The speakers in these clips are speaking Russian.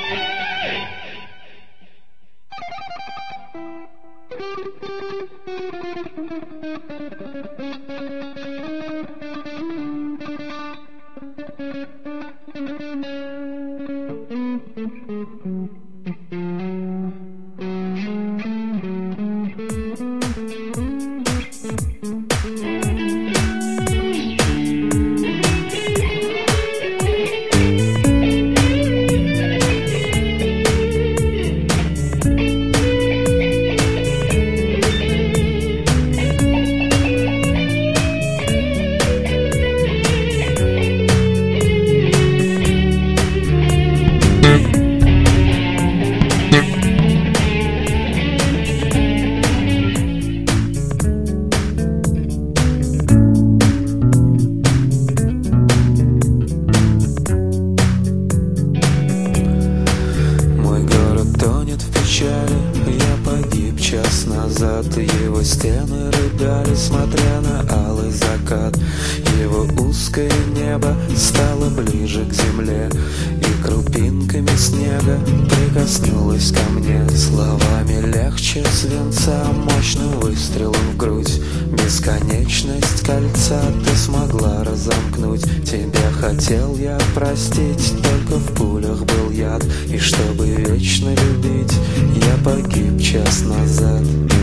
Его стены рыдали, смотря на алый закат. Его узкое небо стало ближе к земле, и крупинками снега прикоснулась ко мне. Словами легче свинца, мощным выстрелом в грудь. Бесконечность кольца ты смогла разомкнуть. Тебя хотел я простить, только в пулях был яд. И чтобы вечно любить, я погиб час назад.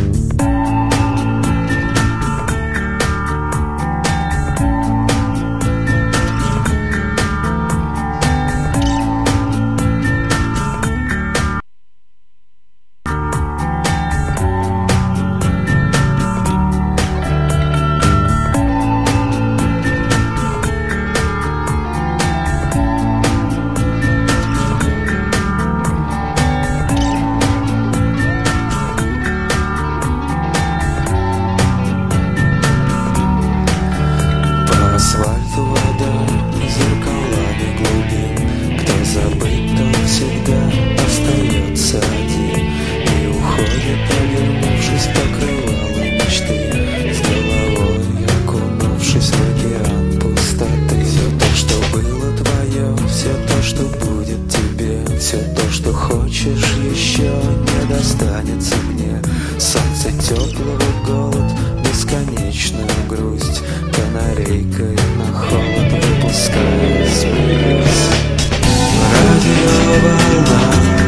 Асфальту вода зеркалами глубин. Кто забыт, тот всегда остается один и уходит, повернувшись, покрывало мечты, с головой окунувшись в океан пустоты. Все то, что было твое, все то, что будет тебе, все то, что хочешь, еще не достанется мне. Солнце теплого голод, бесконечную грусть, канарейкой на холод выпуская смесь. Радиоволна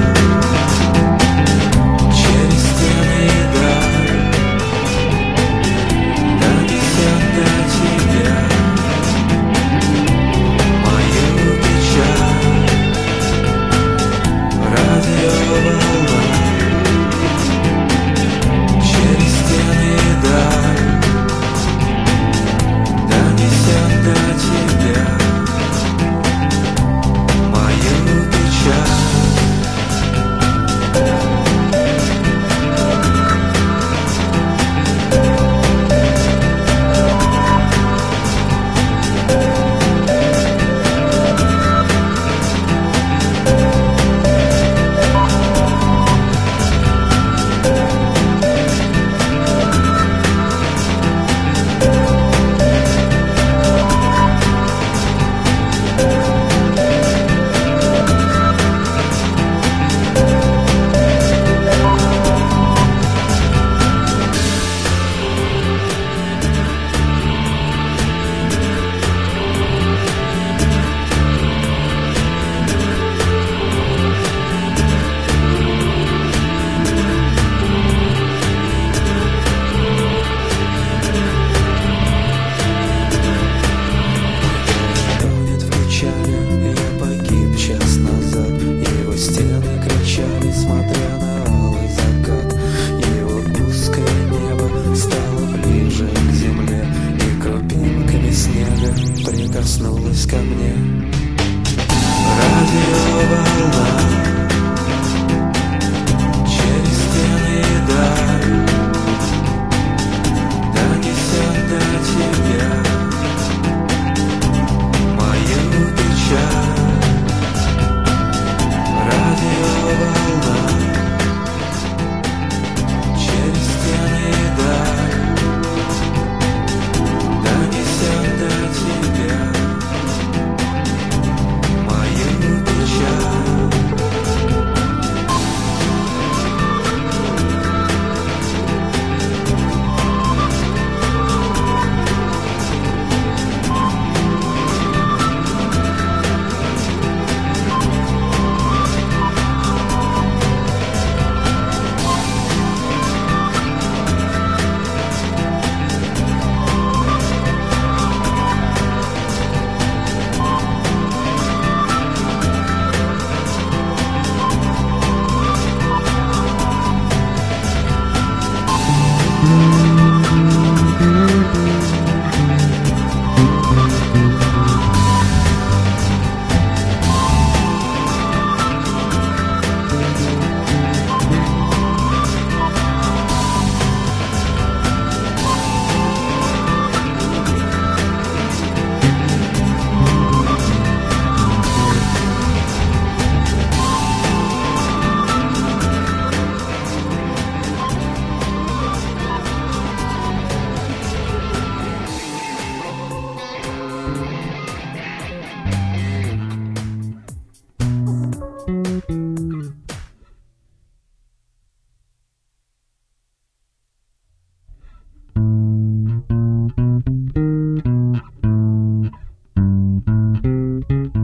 через стены и даль донесет до тебя мою печаль. Радиоволна через стены и даль донесет до тебя мою печаль. Я погиб час назад. Его стены кричали, смотря на алый закат. Его узкое небо стало ближе к земле, и крупинками снега прикоснулась ко мне. Радиоволна через стены и даль донесет до тебя